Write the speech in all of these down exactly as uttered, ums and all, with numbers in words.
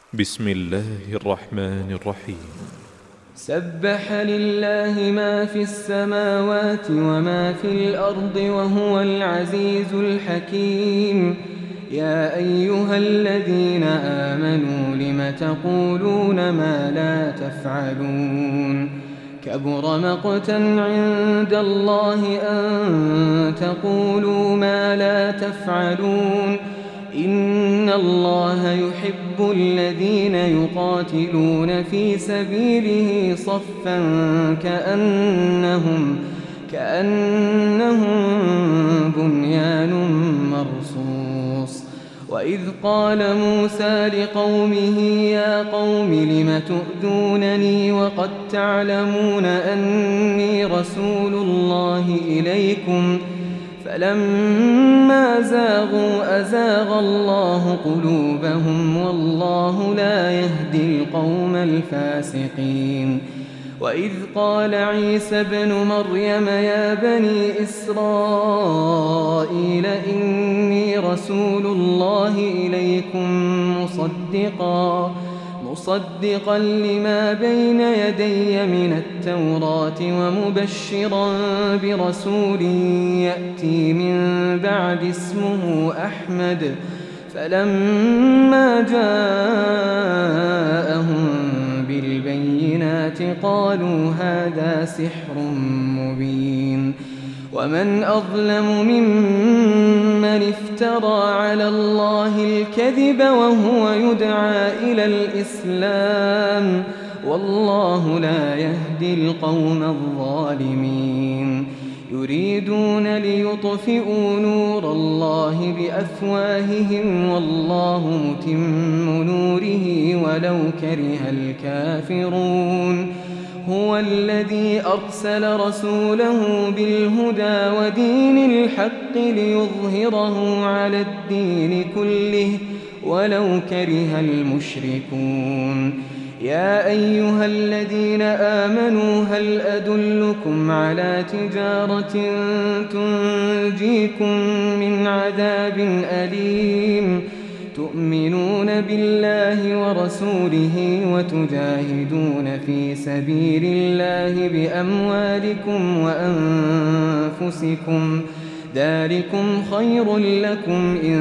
بسم الله الرحمن الرحيم. سبح لله ما في السماوات وما في الأرض وهو العزيز الحكيم. يا أيها الذين آمنوا لم تقولون ما لا تفعلون؟ كبر مقتا عند الله أن تقولوا ما لا تفعلون. إن الله يحب الذين يقاتلون في سبيله صفا كأنهم, كأنهم بنيان مرصوص. وإذ قال موسى لقومه يا قوم لم تؤذونني وقد تعلمون أني رسول الله إليكم فلما زاغوا أزاغ الله قلوبهم والله لا يهدي القوم الفاسقين. وإذ قال عيسى ابن مريم يا بني إسرائيل إني رسول الله إليكم مصدقا مصدقا لما بين يدي من التوراة ومبشرا برسول يأتي من بعد اسمه أحمد. فلما جاءهم بالبينات قالوا هذا سحر مبين. ومن أظلم ممن افترى على الله الكذب وهو يدعى إلى الإسلام والله لا يهدي القوم الظالمين. يريدون ليطفئوا نور الله بأفواههم والله متم نوره ولو كره الكافرون. هو الذي أرسل رسوله بالهدى ودين الحق ليظهره على الدين كله ولو كره المشركون. يا أيها الذين آمنوا هل أدلكم على تجارة تنجيكم من عذاب أليم؟ تؤمنون بالله ورسوله وتجاهدون في سبيل الله بأموالكم وأنفسكم ذلكم خير لكم إن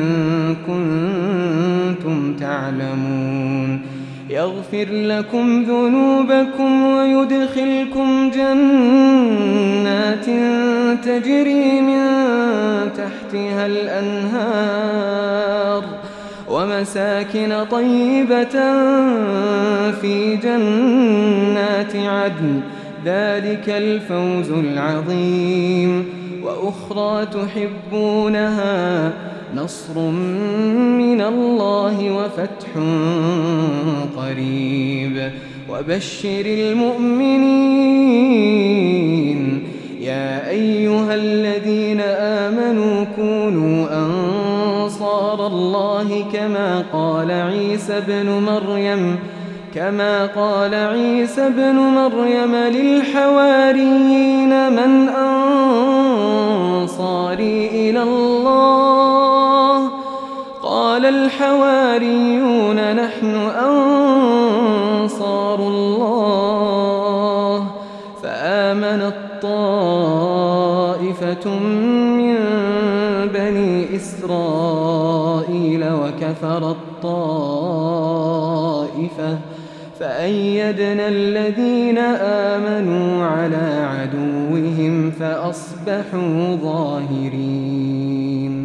كنتم تعلمون. يغفر لكم ذنوبكم ويدخلكم جنات تجري من تحتها الأنهار ومساكن طيبة في جنات عدن ذلك الفوز العظيم. وأخرى تحبونها نصر من الله وفتح قريب وبشر المؤمنين. يا أيها الذين آمنوا كونوا أنصار الله كما قال عيسى ابن مريم كما قال عيسى ابن مريم للحواريين من أنصاري إلى الله؟ قال الحواريون نحن أنصار الله. فآمنت طائفة من بني إسرائيل وكفرت طائفة فأيدنا الذين آمنوا على عدوهم فأصبحوا ظاهرين.